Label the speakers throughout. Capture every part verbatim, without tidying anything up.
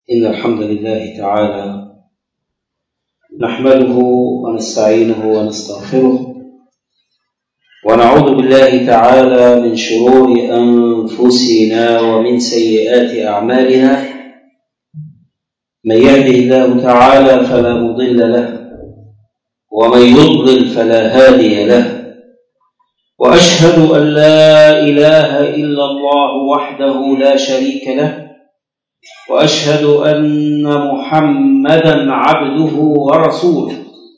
Speaker 1: إن الحمد لله تعالى نحمده ونستعينه ونستغفره ونعوذ بالله تعالى من شرور أنفسنا ومن سيئات أعمالنا. من يهده الله تعالى فلا مضل له ومن يضلل فلا هادي له، وأشهد أن لا إله إلا الله وحده لا شريك له، وأشهد أن محمدًا عبده ورسوله.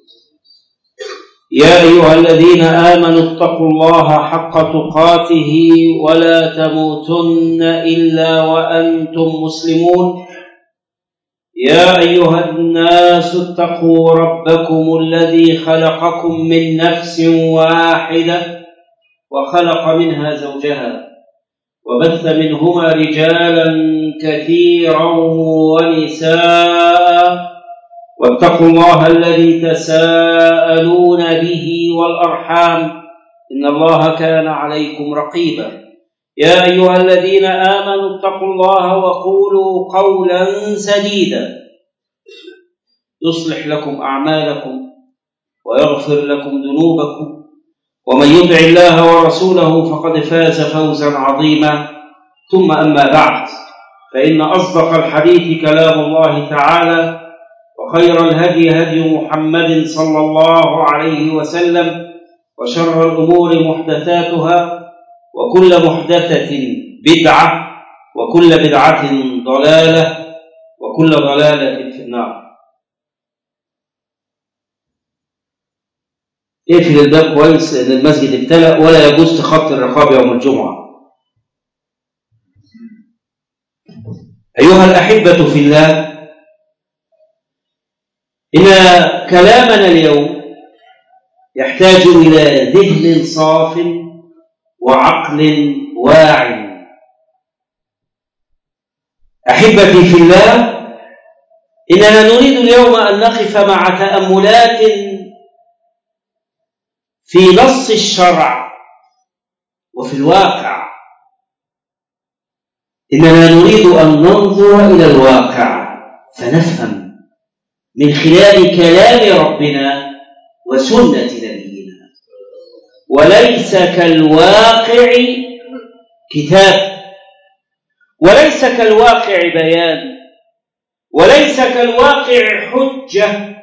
Speaker 1: يا أيها الذين آمنوا اتقوا الله حق تقاته ولا تموتن إلا وأنتم مسلمون. يا أيها الناس اتقوا ربكم الذي خلقكم من نفس واحدة وخلق منها زوجها وبث منهما رجالا كثيرا ونساء، واتقوا الله الذي تساءلون به والأرحام إن الله كان عليكم رقيبا. يا أيها الذين آمنوا اتقوا الله وقولوا قولا سديدا يصلح لكم أعمالكم ويغفر لكم ذنوبكم، ومن يطع الله ورسوله فقد فاز فوزا عظيما. ثم أما بعد، فإن أصدق الحديث كلام الله تعالى، وخير الهدي هدي محمد صلى الله عليه وسلم، وشر الأمور محدثاتها، وكل محدثة بدعة، وكل بدعة ضلالة، وكل ضلالة في النار. اقفل الباب كويس لأن المسجد امتلأ ولا يجوز تخطي الرقاب يوم الجمعة. أيها الأحبة في الله، إن كلامنا اليوم يحتاج إلى ذهن صاف وعقل واعٍ. أحبتي في الله، إننا نريد اليوم أن نقف مع تأملات في نص الشرع وفي الواقع. إننا نريد أن ننظر إلى الواقع فنفهم من خلال كلام ربنا وسنة نبينا، وليس كالواقع كتاب، وليس كالواقع بيان، وليس كالواقع حجة.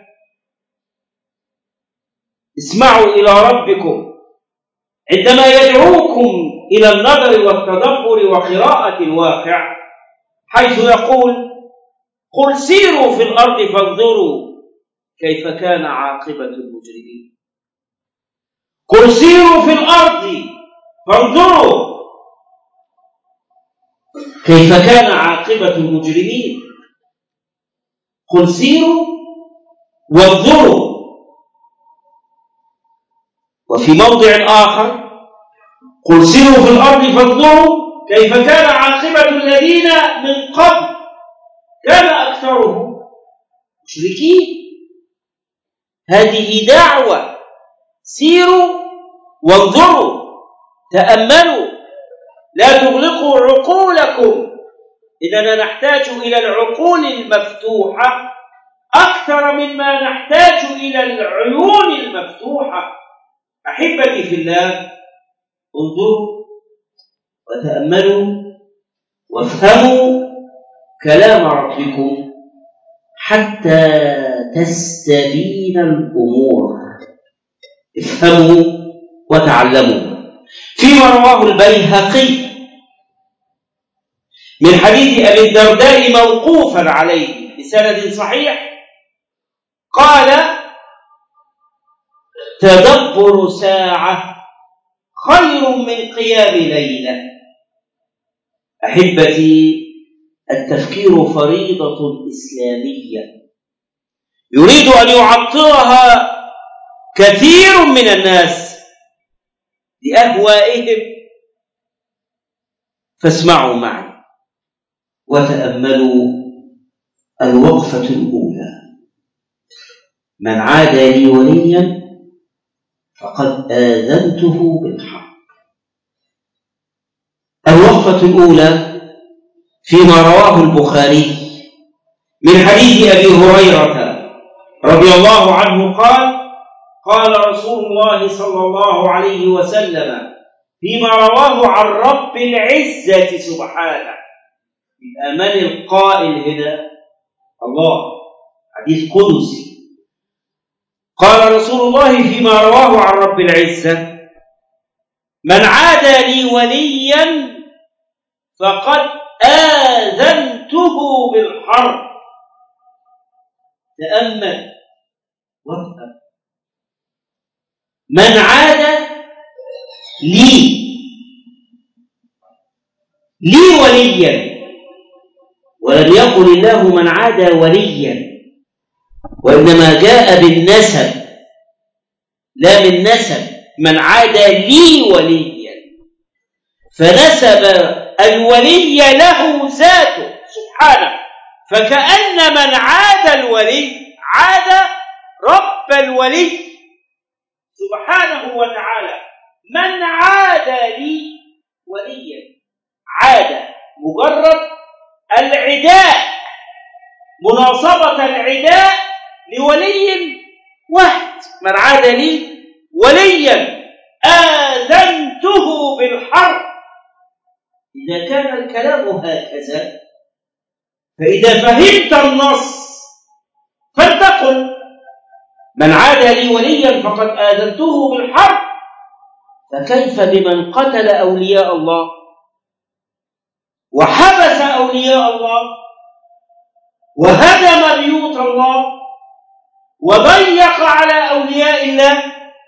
Speaker 1: اسمعوا إلى ربكم عندما يدعوكم إلى النظر والتدبر وقراءة الواقع، حيث يقول: قل سيروا في الأرض فانظروا كيف كان عاقبة المجرمين. قل سيروا في الأرض فانظروا كيف كان عاقبة المجرمين. قل سيروا وانظروا. وفي موضع آخر: قل سيروا في الأرض فانظروا كيف كان عاقبة الذين من قبل كان أكثرهم مشركين. هذه دعوة: سيروا وانظروا، تأملوا، لا تغلقوا عقولكم. إننا نحتاج إلى العقول المفتوحة أكثر مما نحتاج إلى العيون المفتوحة. أحبتي في الله، انظروا وتأملوا وافهموا كلام ربكم حتى تستبين الأمور. افهموا وتعلموا. فيما رواه البيهقي من حديث أبي الدرداء موقوفا عليه بسند صحيح، قال: تدبر ساعة خير من قيام ليلة. أحبتي، التفكير فريضة إسلامية يريد أن يعطلها كثير من الناس لأهوائهم. فاسمعوا معي وتأملوا الوقفة الأولى: من عادى لي وليا فقد آذنته بالحرب. الوقفة الأولى فيما رواه البخاري من حديث أبي هريرة رضي الله عنه قال قال رسول الله صلى الله عليه وسلم فيما رواه عن رب العزة سبحانه، يبقى من القائل هنا؟ الله، حديث قدسي. قال رسول الله فيما رواه عن رب العزة من عادى لي وليا فقد آذنته بالحرب. تأمل وافهم، من عاد لي لي وليا، ولم يقل الله من عاد وليا، وإنما جاء بالنسب لا من نسب، من عاد لي وليا، فنسب الولي له ذاته سبحانه، فكأن من عاد الولي عاد رب الولي سبحانه وتعالى. من عاد لي وليا، عاد مجرد العداء، مناصبة العداء لولي واحد. من عاد لي وليا آذنته بالحرب. إذا كان الكلام هكذا، فإذا فهمت النص فلتقل من عاد لي وليا فقد آذنته بالحرب، فكيف بمن قتل أولياء الله وحبس أولياء الله وهدم بيوت الله وضيق على أولياء الله؟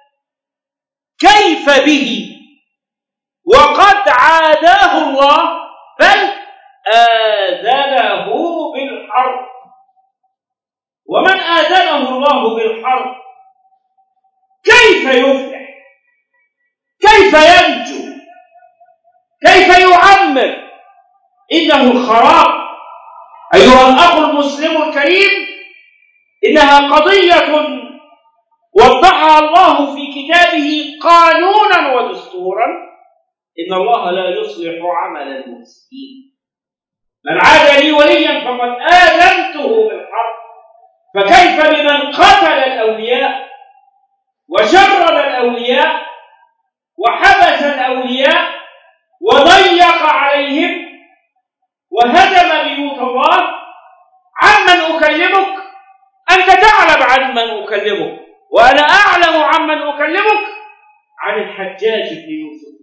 Speaker 1: كيف به وقد عاداه الله بل آذنه بالحرب؟ ومن آذنه الله بالحرب كيف يفلح؟ كيف ينجو؟ كيف يعمر؟ إنه الخراب. أيها الأخ المسلم الكريم، إنها قضية وضحها الله في كتابه قانونا ودستورا. إن الله لا يصلح عمل المفسدين. من عاد لي وليا فقد آذنته بالحرب، فكيف بمن قتل الأولياء وشرد الأولياء وحبس الأولياء وضيق عليهم وهدم بيوت الله؟ عمن أكلمك؟ أنت تعلم عن من أكلمك، وأنا أعلم عن من أكلمك، عن الحجاج بن يوسف.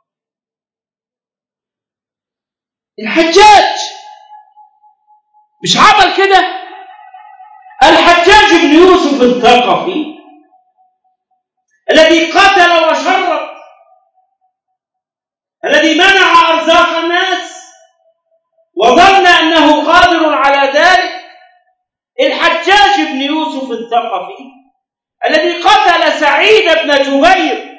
Speaker 1: الحجاج مش عمل كده؟ الحجاج بن يوسف الثقفي الذي قتل وشرد، الذي منع أرزاق الناس وظن أنه قادر على ذلك. الحجاج بن يوسف الثقفي الذي قتل سعيد بن جبير،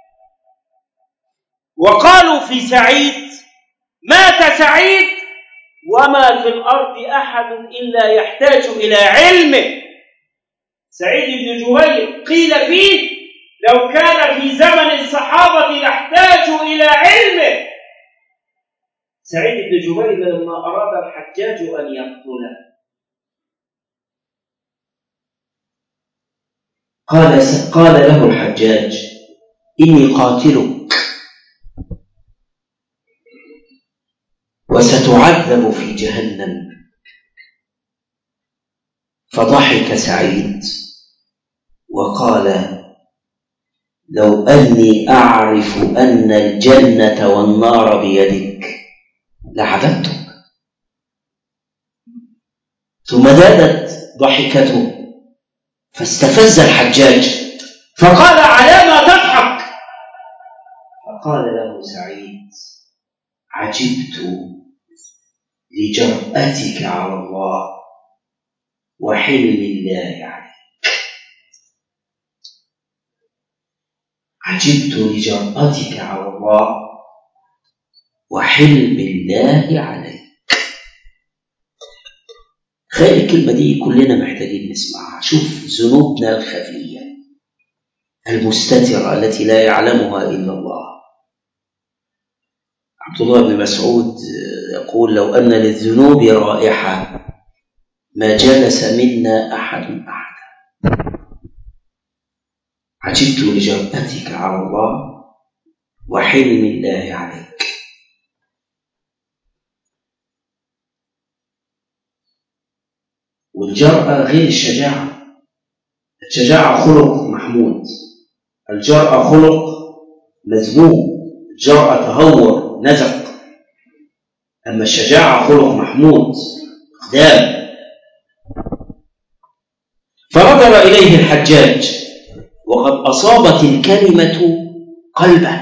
Speaker 1: وقالوا في سعيد مات سعيد وما في الأرض أحد إلا يحتاج إلى علمه. سعيد بن جبير قيل فيه لو كان في زمن الصحابة لاحتاج إلى علمه. سعيد بن جبير لما أراد الحجاج أن يقتله قال قال له الحجاج إني قاتلك وستعذب في جهنم. فضحك سعيد وقال لو أني أعرف أن الجنة والنار بيدك لعبدتك. ثم زادت ضحكته فاستفز الحجاج فقال على ما تضحك؟ فقال له سعيد عجبت لجرأتك على الله وحلم الله عليك. عجبت لجرأتك على الله وحلم الله عليك. خلي الكلمة دي كلنا محتاجين نسمعها. شوف ذنوبنا الخفية المستترة التي لا يعلمها إلا الله. عبد الله بن مسعود يقول لو أن للذنوب رائحة ما جلس منا أحد أحدا. عجبت لجرأتك على الله وحلم الله عليك. والجرأة غير الشجاعة. الشجاعة خلق محمود، الجرأة خلق مذموم، الجرأة تهور نزق، أما الشجاعة خلق محمود إقدام. فنظر إليه الحجاج وقد أصابت الكلمة قلبه،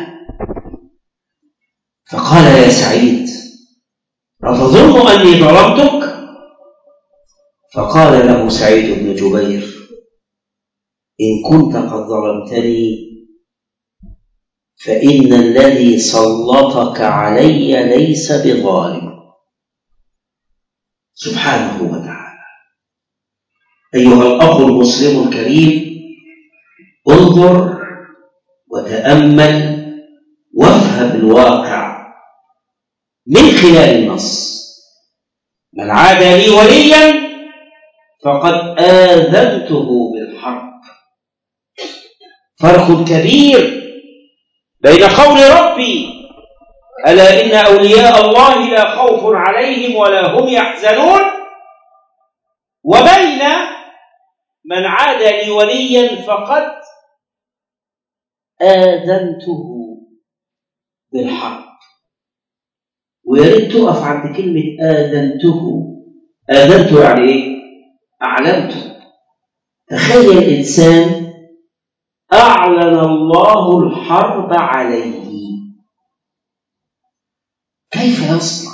Speaker 1: فقال: يا سعيد، أتظن أني ظلمتك؟ فقال له سعيد بن جبير: إن كنت قد ظلمتني فإن الذي سلطك علي ليس بظالم. سبحانه وتعالى. أيها الأخ المسلم الكريم، انظر وتأمل وافهم الواقع من خلال النص. من عاد لي وليا فقد آذنته بالحرب. فرق كبير بين قول ربي: ألا إن أولياء الله لا خوف عليهم ولا هم يحزنون، وبين من عاد لي وليا فقد آذنته بالحرب. ويا ريت تقف عند كلمة آذنته. آذنته يعني إيه؟ أعلمته. تخيل إنسان أعلن الله الحرب عليه، كيف يصنع؟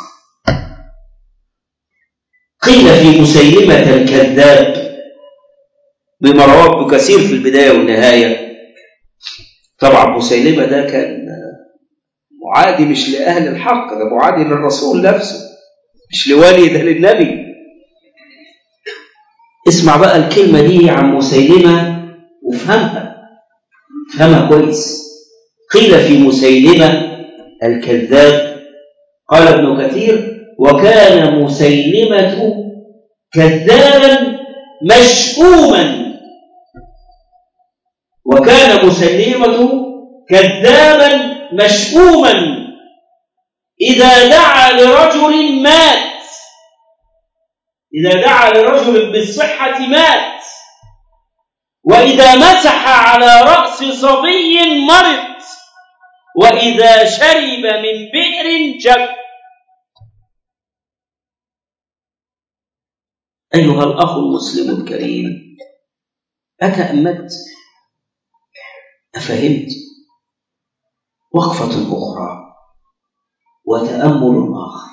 Speaker 1: قيل في مسيلمة الكذاب بما رواه ابن كثير في البداية والنهاية. طبعا مسيلمة ده كان معادي مش لأهل الحق، ده معادي للرسول نفسه، مش لولي، ده للنبي. اسمع بقى الكلمة دي عن مسيلمة وفهمها، فهمها كويس. قيل في مسيلمة الكذاب، قال ابن كثير: وكان مسيلمة كذابا مشؤوما. وكان مسيلمة كذابا مشؤوما، إذا دعا لرجل مات، إذا دعا لرجل بالصحة مات، وإذا مسح على رأس صبي مرض، وإذا شرب من بئر جف. أيها الأخ المسلم الكريم، أتأملت؟ أفهمت؟ وقفة أخرى وتأمل آخر.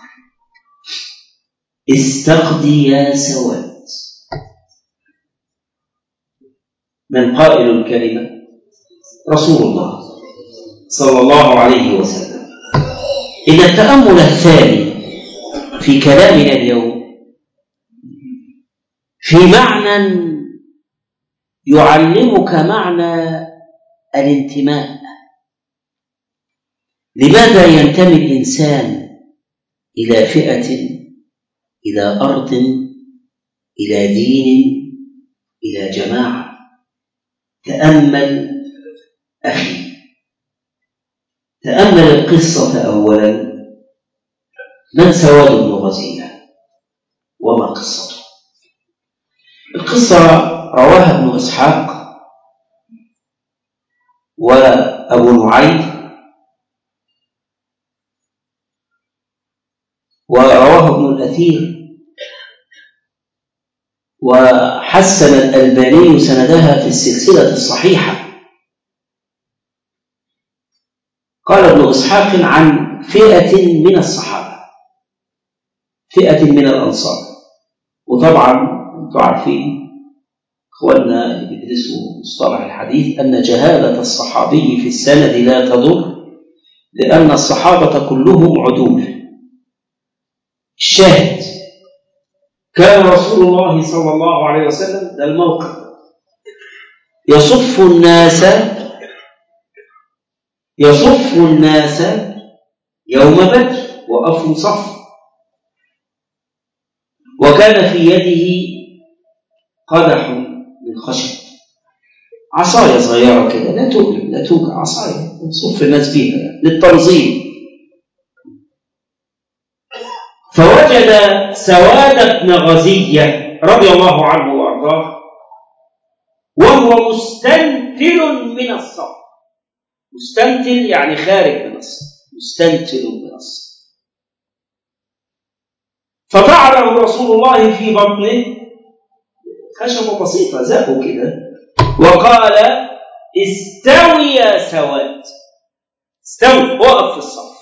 Speaker 1: استقضي يا سواد. من قائل الكلمة؟ رسول الله صلى الله عليه وسلم. إن التأمل الثاني في كلامنا اليوم في معنى يعلمك معنى الانتماء. لماذا ينتمي الإنسان إلى فئة، إلى أرض، إلى دين، إلى جماعة؟ تأمل أخي، تأمل القصة أولا. من سواد بن غزية وما قصته؟ القصة رواها ابن إسحاق وأبو نعيم، ورواه ابن الأثير، وحسن الألباني سندها في السلسلة الصحيحة. قال ابن إسحاق عن فئة من الصحابة، فئة من الأنصار. وطبعا أنتم عارفين إخواننا اللي بيدرسوا مصطلح الحديث أن جهالة الصحابي في السند لا تضر، لأن الصحابة كلهم عدول. الشاهد: كان رسول الله صلى الله عليه وسلم، ده الموقف، يصف الناس يصف الناس يوم بدر، وقفوا صف، وكان في يده قدح من خشب، عصاية صغيرة كده لا تؤلم لا توجع، عصاية نصف الناس بيها للتنظيم. فوجد سواد بن غزية رضي الله عنه وأرضاه وهو مستنتل من الصف. مستنتل يعني خارج من الصف، مستنتل من الصف. فطعنه رسول الله في بطنه خشبة بسيطة زقه كده وقال استوي يا سواد، استوي، وقف في الصف.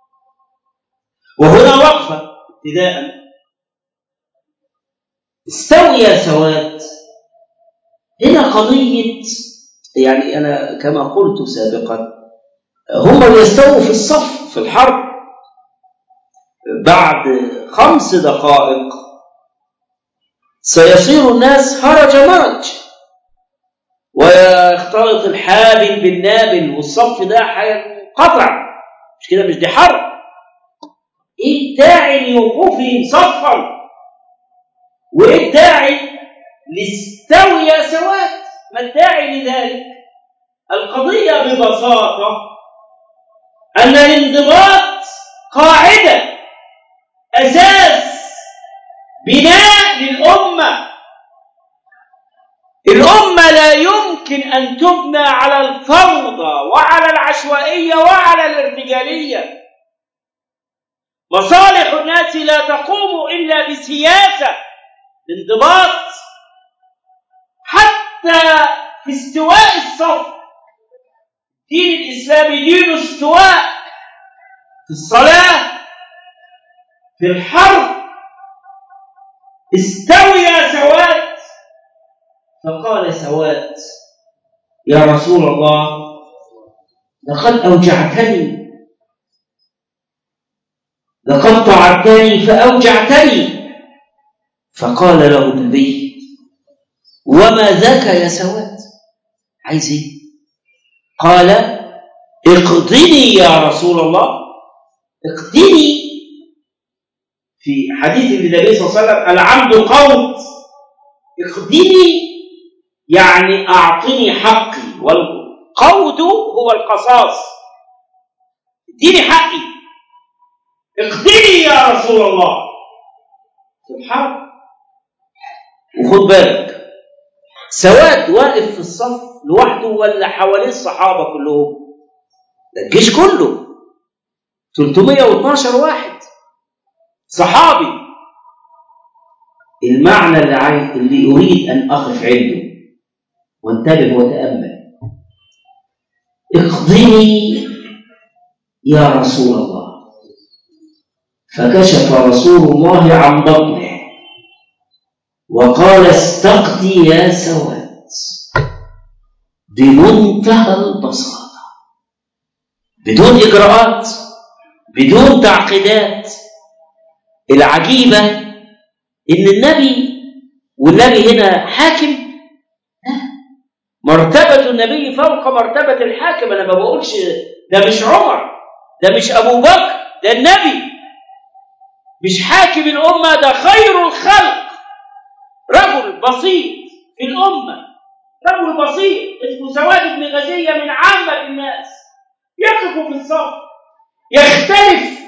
Speaker 1: وهنا وقفة ابتداء، استوي يا سواد. هنا قضية، يعني أنا كما قلت سابقا هم يستووا في الصف في الحرب، بعد خمس دقائق سيصير الناس هرج مرج ويختلط الحابل بالنابل والصف ده هينقطع، مش كده؟ مش دي حرب. ايه الداعي لوقوفهم صفا؟ وايه الداعي لاستوي يا سواد؟ ما الداعي لذلك؟ القضية ببساطة أن الانضباط قاعدة أساس بناء للأمة. الأمة لا يمكن أن تبنى على الفوضى وعلى العشوائية وعلى الارتجالية. مصالح الناس لا تقوم إلا بسياسة انضباط. حتى في استواء الصف، دين الإسلام دين استواء. في الصلاة، في الحرب، استوي يا سواد. فقال سواد يا رسول الله لقد أوجعتني، لقد طعنتني فأوجعتني. فقال له النبي وما ذاك يا سواد؟ عايز ايه؟ قال اقضني يا رسول الله، اقضني. في حديث النبي صلى الله عليه وسلم العبد قوت، اقضني يعني أعطني حقي، والقود هو القصاص، اديني حقي، اقضني يا رسول الله. في الحرب. وخد بالك سواد واقف في الصف لوحده ولا حواليه الصحابة كلهم؟ ده الجيش كله ثلاثمائة واثناشر واحد صحابي. المعنى اللي عايز اللي أريد أن أقف عنده وانتبه وتأمل، اقضني يا رسول الله. فكشف رسول الله عن بطنه وقال استقضي يا سواد، بمنتهى البساطة، بدون إجراءات، بدون تعقيدات. العجيبة إن النبي، والنبي هنا حاكم، مرتبة النبي فوق مرتبة الحاكم. أنا ما بقولش ده مش عمر، ده مش أبو بكر، ده النبي، مش حاكم الأمة، ده خير الخلق، رجل بسيط في الأمة، رجل بسيط اسمه سواد بن غزية من عامة الناس، يقف في الصف يختلف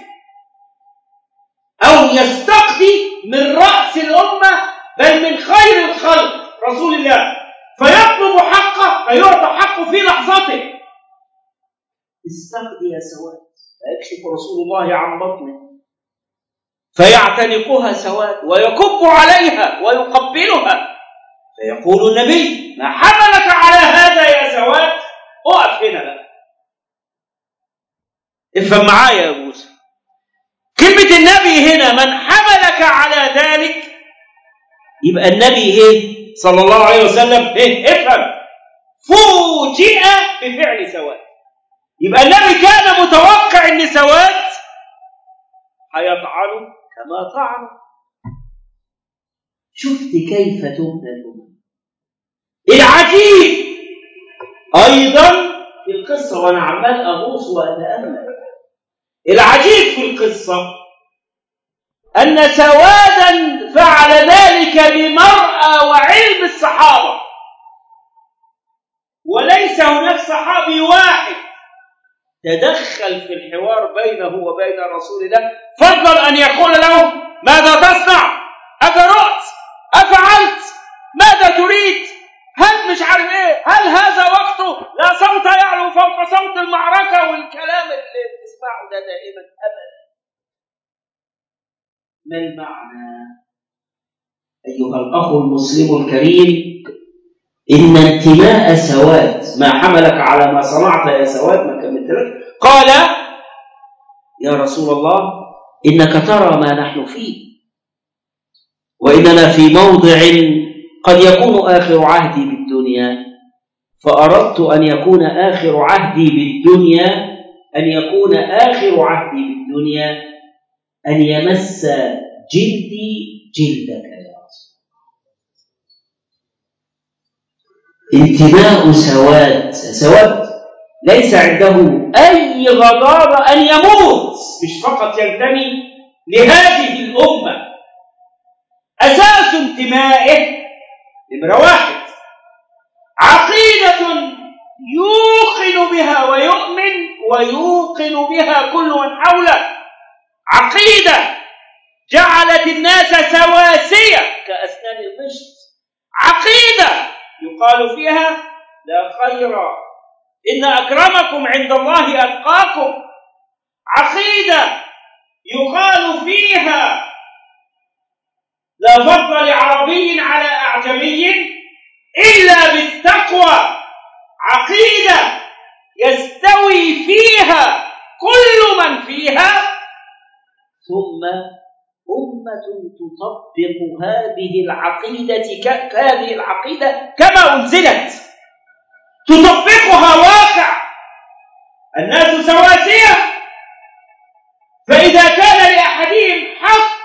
Speaker 1: أو يستقضي من رأس الأمة بل من خير الخلق رسول الله، فيطلب حقه فيعطى حقه في لحظته. استقضي يا سواد. فيكشف رسول الله عن بطنه فيعتنقها سواد ويكب عليها ويقبلها، فيقول النبي ما حملك على هذا يا سواد؟ اقف هنا بقى، افهم معايا يا موسى. كلمة النبي هنا من حملك على ذلك، يبقى النبي ايه صلى الله عليه وسلم ايه؟ افهم، فوجئ بفعل سواد. يبقى النبي كان متوقع ان سواد هيطعنه كما طعنه. شفت كيف تبنى الأمم. العجيب أيضا في القصة، وأنا عمال أغوص وأتأمل، العجيب في القصة أن سوادا فعل ذلك بمرأة وعلم من الصحابة، وليس هناك صحابي واحد تدخل في الحوار بينه وبين رسول الله فضلا أن يقول له ماذا تصنع؟ أجرأت؟ أفعلت؟ ماذا تريد؟ هل مش عارف ايه؟ هل هذا وقته؟ لا صوت يعلو فوق صوت المعركة والكلام اللي بتسمعه ده دائما أبدا. ما المعنى؟ أيها الأخ المسلم الكريم، إن انتماء سواد ما حملك على ما صنعت يا سواد ما كملت. قال يا رسول الله إنك ترى ما نحن فيه، وإننا في موضع قد يكون آخر عهدي بالدنيا، فأردت أن يكون آخر عهدي بالدنيا أن يكون آخر عهدي بالدنيا أن يمس جلدي جلدك يا رسول الله. انتماء سواد، سواد ليس عنده أي غضاضة أن يموت، مش فقط ينتمي لهذه الأمة. أساس انتمائه نمرة واحد عقيدة يوقن بها ويؤمن ويوقن بها كل من حوله، عقيدة جعلت الناس سواسية كأسنان المشط، عقيدة يقال فيها لا خير إن أكرمكم عند الله أتقاكم، عقيدة يقال فيها لا فضل لعربي على أعجمي إلا بالتقوى، عقيدة يستوي فيها كل من فيها، ثم أمة تطبق هذه العقيدة هذه العقيدة كما أنزلت، تطبقها واقع. الناس سواسية، فإذا كان لأحدهم حق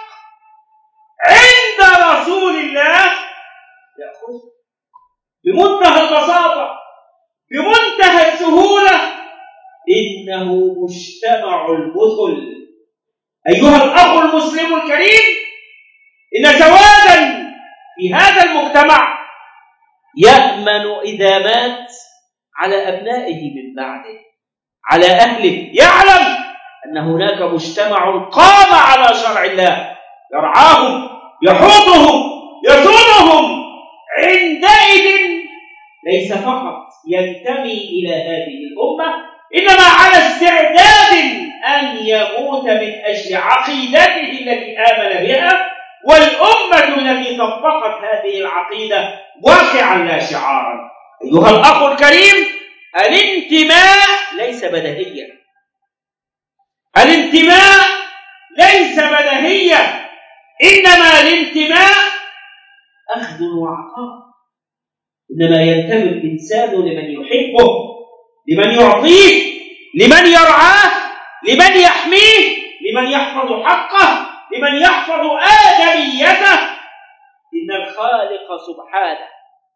Speaker 1: عند رسول الله يأخذ بمنتهى البساطة بمنتهى السهولة، إنه مجتمع المثل. أيها الأخ المسلم الكريم، إن سوادا في هذا المجتمع يأمن إذا مات على أبنائه من بعده، على أهله، يعلم أن هناك مجتمع قام على شرع الله يرعاهم يحوطهم يصونهم، عندئذ ليس فقط ينتمي إلى هذه الأمة، إنما على استعداد أن يموت من أجل عقيدته التي آمن بها، والأمة التي طبقت هذه العقيدة واقعا لا شعارا. أيها الأخ الكريم، الانتماء ليس بديهيا، الانتماء ليس بديهيا، إنما الانتماء أخذ وعطاء. إنما ينتمي الإنسان لمن يحبه، لمن يعطيه، لمن يرعاه، لمن يحميه، لمن يحفظ حقه، لمن يحفظ آدميته. إن الخالق سبحانه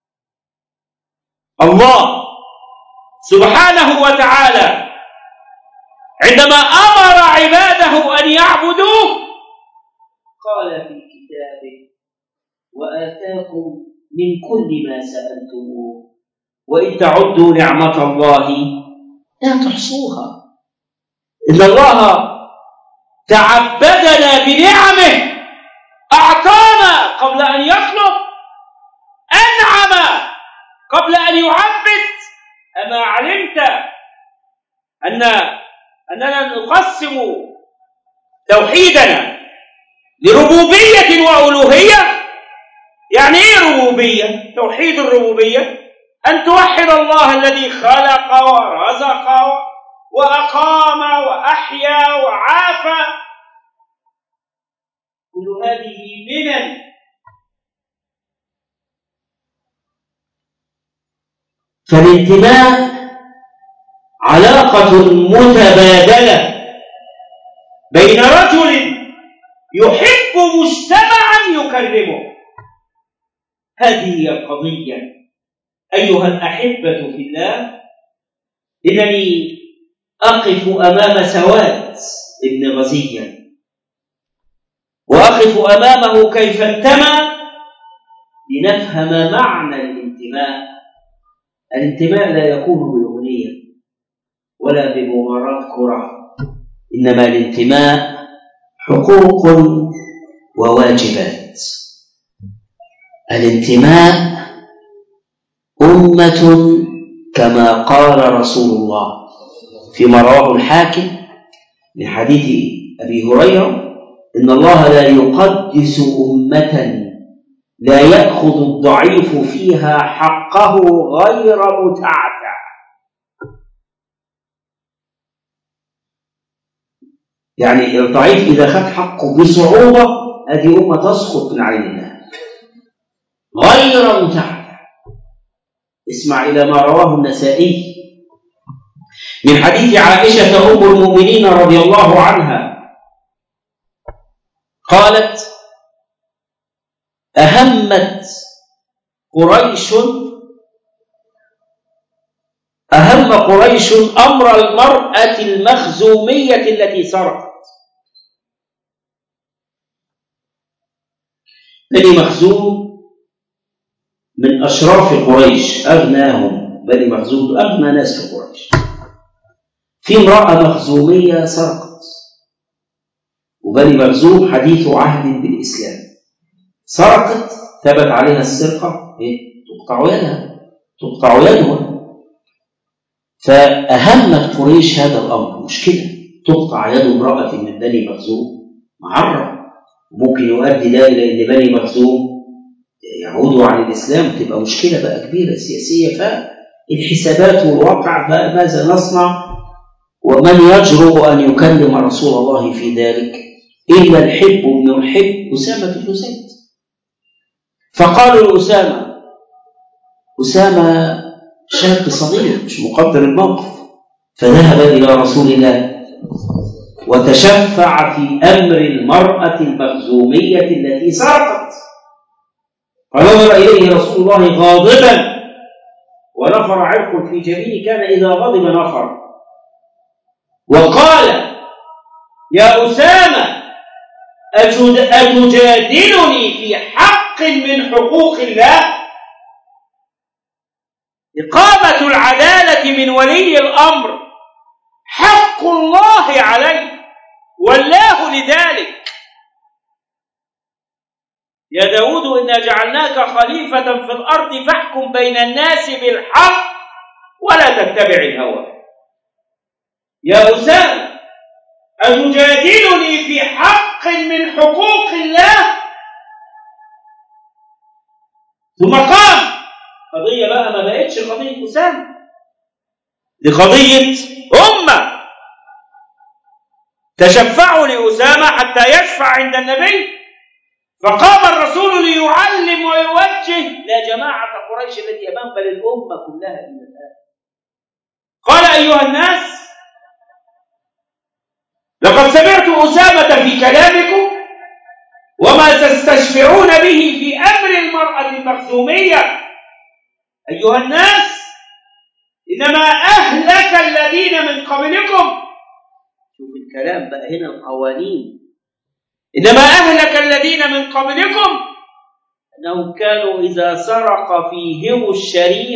Speaker 1: الله سبحانه وتعالى عندما أمر عباده أن يعبدوه قال في كتابه وآتاكم من كل ما سألتموه وإن تعدوا نعمة الله لا تحصوها. إن الله تعبدنا بنعمه، أعطانا قبل أن يطلب، أنعم قبل أن يعبد. أما علمت أن أننا نقسم توحيدنا لربوبية وألوهية؟ يعني إيه ربوبية؟ توحيد الربوبية أن توحد الله الذي خلق ورزق وأقام وأحيا وعافى، كل هذه منن. فالانتماء علاقة متبادلة بين رجل يحب مجتمعا يكرمه. هذه هي القضية. أيها الأحبة في الله، إنني أقف أمام سواد ابن غزية، وأقف أمامه كيف انتمى لنفهم معنى الانتماء. الانتماء لا يكون بأغنية ولا بمباراة كرة، إنما الانتماء حقوق وواجبات. الانتماء أمة كما قال رسول الله فيما رواه الحاكم من حديث أبي هريرة: إن الله لا يقدس أمة لا يأخذ الضعيف فيها حقه غير متعتع. يعني الضعيف إذا خد حقه بصعوبة هذه أمة تسقط من عين الله غير متعتع. اسمع إلى ما رواه النسائي من حديث عائشة أم المؤمنين رضي الله عنها قالت: أهمت قريش أهم قريش أمر المرأة المخزومية التي سرقت. بني مخزوم من أشراف قريش، أغناهم. بني مخزوم أغنى ناس في قريش. في امرأة مخزومية سرقت، وبني مخزوم حديث عهد بالإسلام. سرقت، ثبت عليها السرقة، تقطع يدها تقطع يدها. فأهمت قريش هذا الأمر. مشكلة تقطع يد امرأة من بني مخزوم، معرة، ممكن يؤدي ده إلى أن بني مخزوم يعودوا عن الإسلام، تبقى مشكلة بقى كبيرة سياسية. فالحسابات والواقع بقى ماذا نصنع؟ ومن يجرؤ أن يكلم رسول الله في ذلك إلا الحب بن الحب أسامة بن زيد. فقالوا لأسامة، أسامة شاب صغير مش مقدر الموقف، فذهب إلى رسول الله وتشفع في أمر المرأة المخزومية التي سرقت. فنظر إليه رسول الله غاضبا ونفر عرق في جبينه، كان إذا غضب نفر، وقال: يا أسامة أتجادلني في حق من حقوق الله؟ إقامة العدالة من ولي الأمر حق الله عليه، والله لذلك. يا داود إنا جعلناك خليفة في الأرض فاحكم بين الناس بالحق ولا تتبع الهوى. يا أسامة أتجادلني في حق من حقوق الله؟ ثم قام. قضية بقى ما بقتش قضية أسامة، دي قضية أمة. تشفعوا لأسامة حتى يشفع عند النبي، فقام الرسول ليعلم ويوجه لا جماعة قريش التي أمام، بل الأمة كلها إلى الآن. قال: أيها الناس، لقد سمعت أسامة في كلامكم وما تستشفعون به في أمر المرأة المخزومية. أيها الناس، إنما أهلك الذين من قبلكم. شوف الكلام بقى هنا، القوانين. إنما أهلك الذين من قبلكم أنهم كانوا إذا سرق فيهم الشريف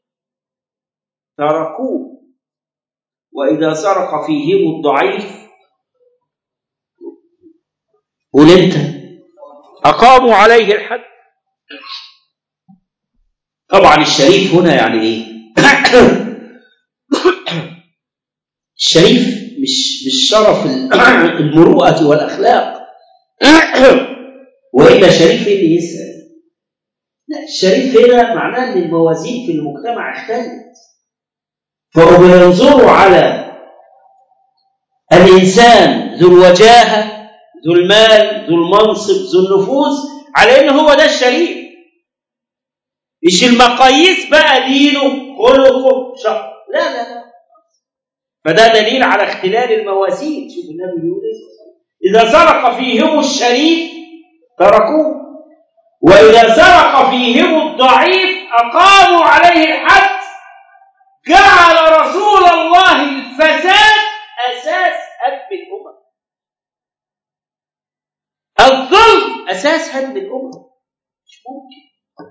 Speaker 1: تركوه، وإذا سرق فيهم الضعيف قل أنت أقاموا عليه الحد. طبعا الشريف هنا يعني إيه؟ الشريف مش مش شرف المروءة والأخلاق، وإلا شريف إيه اللي يسأل؟ لا، الشريف هنا معناه أن الموازين في المجتمع اختلت، فهم ينظروا على الإنسان ذو الوجاهة، ذو المال، ذو المنصب، ذو النفوذ، على أنه هو ده الشريف. مش المقاييس بقى دينه، خلقه، شر، لا لا لا. فده دليل على اختلال الموازين. شوف النبي يقول إذا سرق فيهم الشريف تركوه، وإذا سرق فيهم الضعيف أقاموا عليه الحد. جعل رسول الله الفساد أساس هدم الأمم، الظلم أساس هدم الأمم. مش ممكن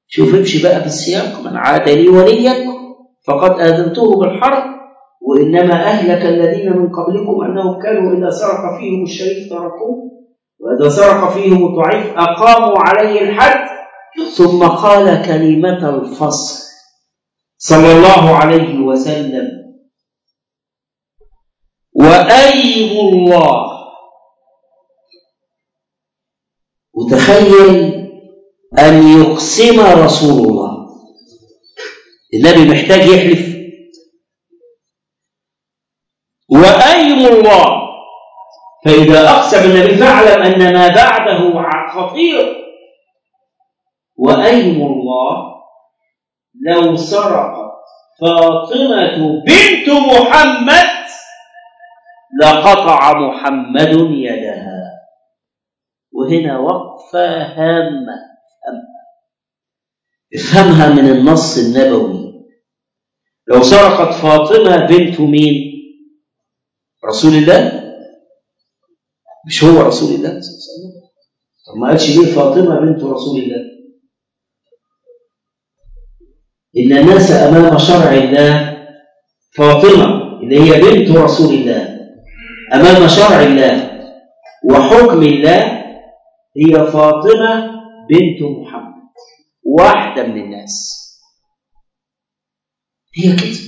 Speaker 1: شوف امشي بقى بالسياق: من عاد لي وليا فقد آذنته بالحرب، وإنما أهلك الذين من قبلكم أنهم كانوا إذا سرق فيهم الشريف تركوه، وإذا سرق فيهم الضعيف أقاموا عليه الحد. ثم قال كلمة الفصل صلى الله عليه وسلم: وأيم الله. وتخيل أن يقسم رسول الله، النبي محتاج يحلف، وأيم الله. فإذا أقسم النبي فاعلم أن ما بعده خطير. وأيم الله لو سرقت فاطمة بنت محمد لقطع محمد يدها. وهنا وقفة هامة افهمها من النص النبوي. لو سرقت فاطمة بنت مين؟ رسول الله؟ مش هو رسول الله؟ طب ما قالش ليه فاطمة بنت رسول الله؟ إن الناس أمام شرع الله فاطمة اللي هي بنت رسول الله أمام شرع الله وحكم الله هي فاطمة بنت محمد، واحدة من الناس. هي كده.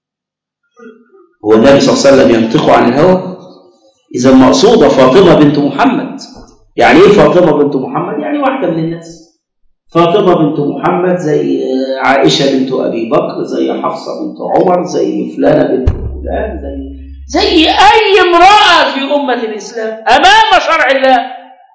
Speaker 1: هو النبي صلى الله عليه وسلم ينطق عن الهوى؟ إذا مقصودة فاطمة بنت محمد. يعني إيه فاطمة بنت محمد؟ يعني واحدة من الناس. فاطمة بنت محمد زي عائشة بنت أبي بكر، زي حفصة بنت عمر، زي فلانة بنت فلان، زي زي أي امرأة في أمة الإسلام أمام شرع الله.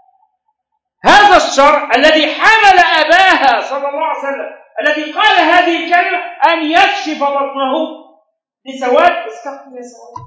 Speaker 1: هذا الشرع الذي حمل أباها صلى الله عليه وسلم الذي قال هذه الكلمة أن يكشف بطنه لسواد. استقم يا سواد.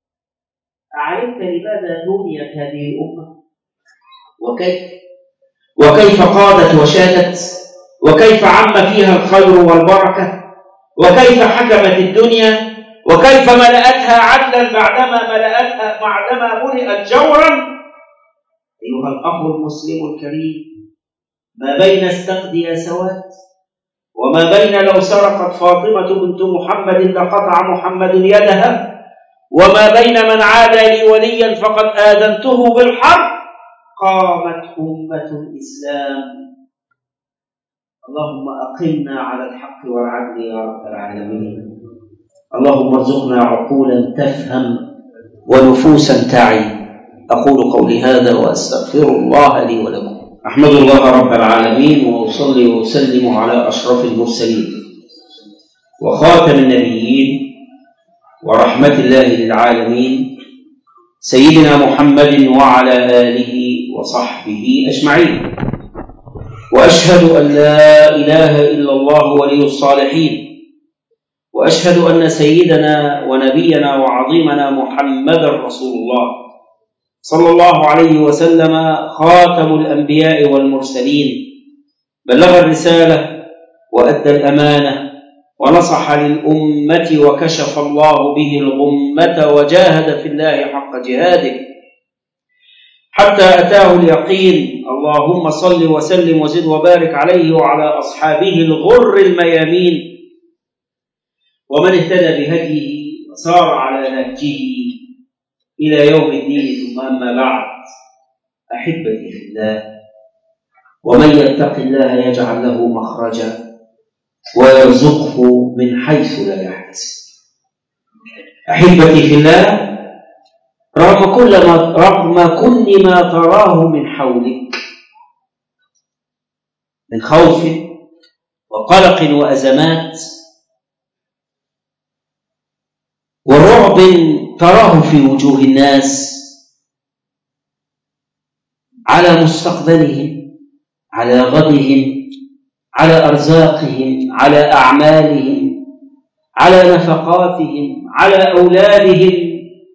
Speaker 1: أعلمت لماذا نوديت هذه الأمة؟ وكيف وكيف قادت وشادت، وكيف عم فيها الخير والبركة، وكيف حكمت الدنيا، وكيف ملأتها عدلا بعدما ملأتها بعدما ملئت جورا. أيها الأخ المسلم الكريم، ما بين استقد يا سواد وما بين لو سرقت فاطمة بنت محمد لقطع محمد يدها، وما بين من عاد لي وليا فقد آذنته بالحرب، قامت أمة الإسلام. اللهم أقمنا على الحق والعدل يا رب العالمين. اللهم ارزقنا عقولا تفهم ونفوسا تعي. أقول قولي هذا وأستغفر الله لي ولكم. أحمد الله رب العالمين وأصلي وأسلم على أشرف المرسلين وخاتم النبيين ورحمة الله للعالمين سيدنا محمد وعلى آله وصحبه أجمعين. وأشهد أن لا إله إلا الله ولي الصالحين، وأشهد أن سيدنا ونبينا وعظيمنا محمد رسول الله صلى الله عليه وسلم خاتم الأنبياء والمرسلين، بلغ الرسالة وأدى الأمانة ونصح للأمة وكشف الله به الغمة وجاهد في الله حق جهاده حتى أتاه اليقين. اللهم صل وسلم وزد وبارك عليه وعلى أصحابه الغر الميامين ومن اهتدى بهديه وسار على نهجه إلى يوم الدين. ثم أما بعد، أحبتي في الله، ومن يتق الله يجعل له مخرجا ويرزقه من حيث لا يحتسب. أحبتي في الله، رغم كل ما رغم كل ما تراه من حولك من خوف وقلق وأزمات ورعب تراه في وجوه الناس على مستقبلهم، على غدهم، على أرزاقهم، على أعمالهم، على نفقاتهم، على أولادهم،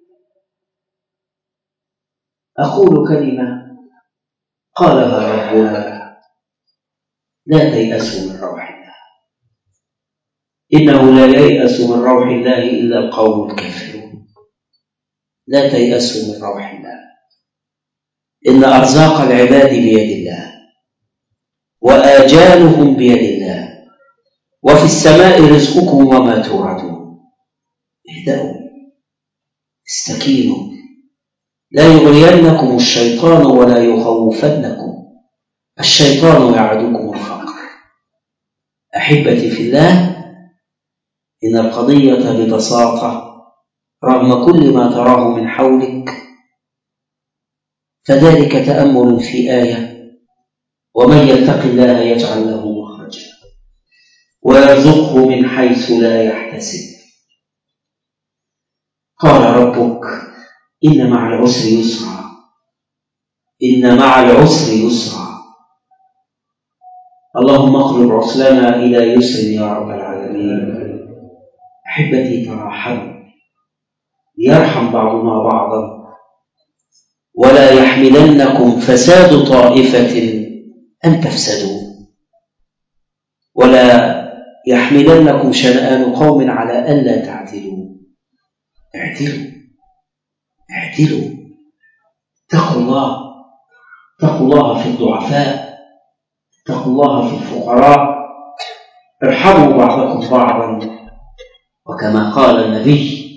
Speaker 1: أقول كلمة قالها ربنا: لا تيأسوا من روح الله، إنه لا ييأس من روح الله إلا القوم الكافرون. لا تيأسوا من روح الله، إن أرزاق العباد بيد الله وآجالهم بيد الله وفي السماء رزقكم وما توعدون. اهدأوا، استكينوا، لا يغرينكم الشيطان ولا يخوفنكم. الشيطان يعدكم الفقر. أحبتي في الله، إن القضية ببساطة رغم كل ما تراه من حولك فذلك تأمل في آية: ومن يتق الله يجعل له مخرجا ويرزقه من حيث لا يحتسب. قال ربك: إن مع العسر يسرا، إن مع العسر يسرا. اللهم اقلب عسرنا إلى يسر يا رب العالمين. أحبتي تراحموا ليرحم بعضنا بعضا، ولا يحملنكم فساد طائفة أن تفسدوا، ولا يحملنكم شنآن قوم على ألا تعدلوا. اعدلوا اعدلوا، اتقوا الله، اتقوا الله في الضعفاء، اتقوا الله في الفقراء، ارحموا بعضكم بعضا. وكما قال النبي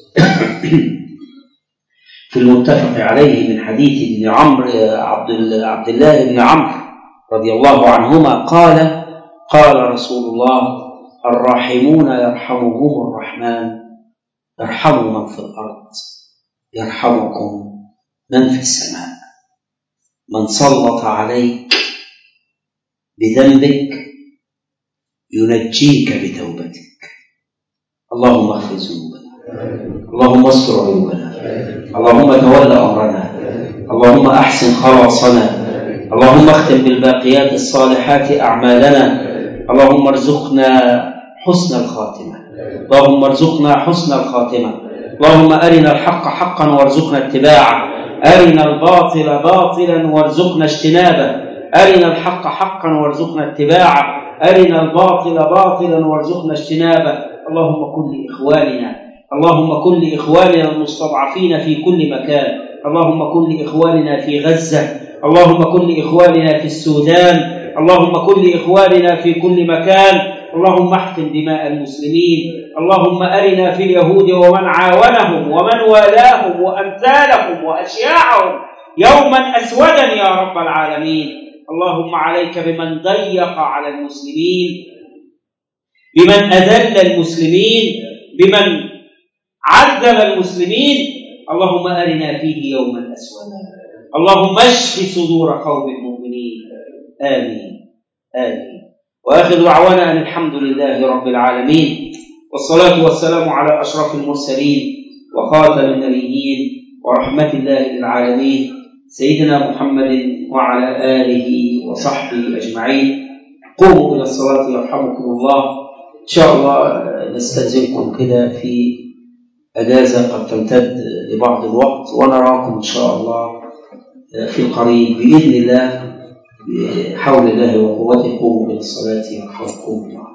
Speaker 1: في المتفق عليه من حديث ابن عمرو عبد الله بن عمرو رضي الله عنهما قال: قال رسول الله: الراحمون يرحمهم الرحمن، ارحموا من في الأرض يرحمكم من في السماء. من سلط عليك بذنبك ينجيك بتوبتك. اللهم اغفر ذنوبنا، اللهم استر عيوبنا، اللهم تولى أمرنا، اللهم أحسن خلاصنا، اللهم اختم بالباقيات الصالحات أعمالنا، اللهم ارزقنا حسن الخاتمة، اللهم ارزقنا حسن الخاتمة، اللهم أرنا الحق حقا وارزقنا اتباعه، أرنا الباطل باطلا وارزقنا اجتنابه، أرنا الحق حقا وارزقنا اتباعه، أرنا الباطل باطلا وارزقنا اجتنابه. اللهم كن لإخواننا، اللهم كن لإخواننا المستضعفين في كل مكان، اللهم كن لإخواننا في غزة، اللهم كن لإخواننا في السودان، اللهم كن لإخواننا في كل مكان، اللهم احقن دماء المسلمين، اللهم أرنا في اليهود ومن عاونهم ومن والاهم وأمثالهم وأشياعهم يوما أسودا يا رب العالمين. اللهم عليك بمن ضيق على المسلمين، بمن أذل المسلمين، بمن عذب المسلمين. اللهم أرنا فيه يوما أسودا. اللهم اشف صدور قوم المؤمنين. آمين آمين. وآخر دعوانا أن الحمد لله رب العالمين، والصلاة والسلام على أشرف المرسلين وخاتم النبيين ورحمة الله للعالمين سيدنا محمد وعلى آله وصحبه أجمعين. قوموا إلى الصلاة يرحمكم الله. إن شاء الله نستأذنكم كده في أجازة قد تمتد لبعض الوقت، ونراكم إن شاء الله في القريب بإذن الله بحول الله وقوته. قوموا إلى الصلاة يرحمكم الله.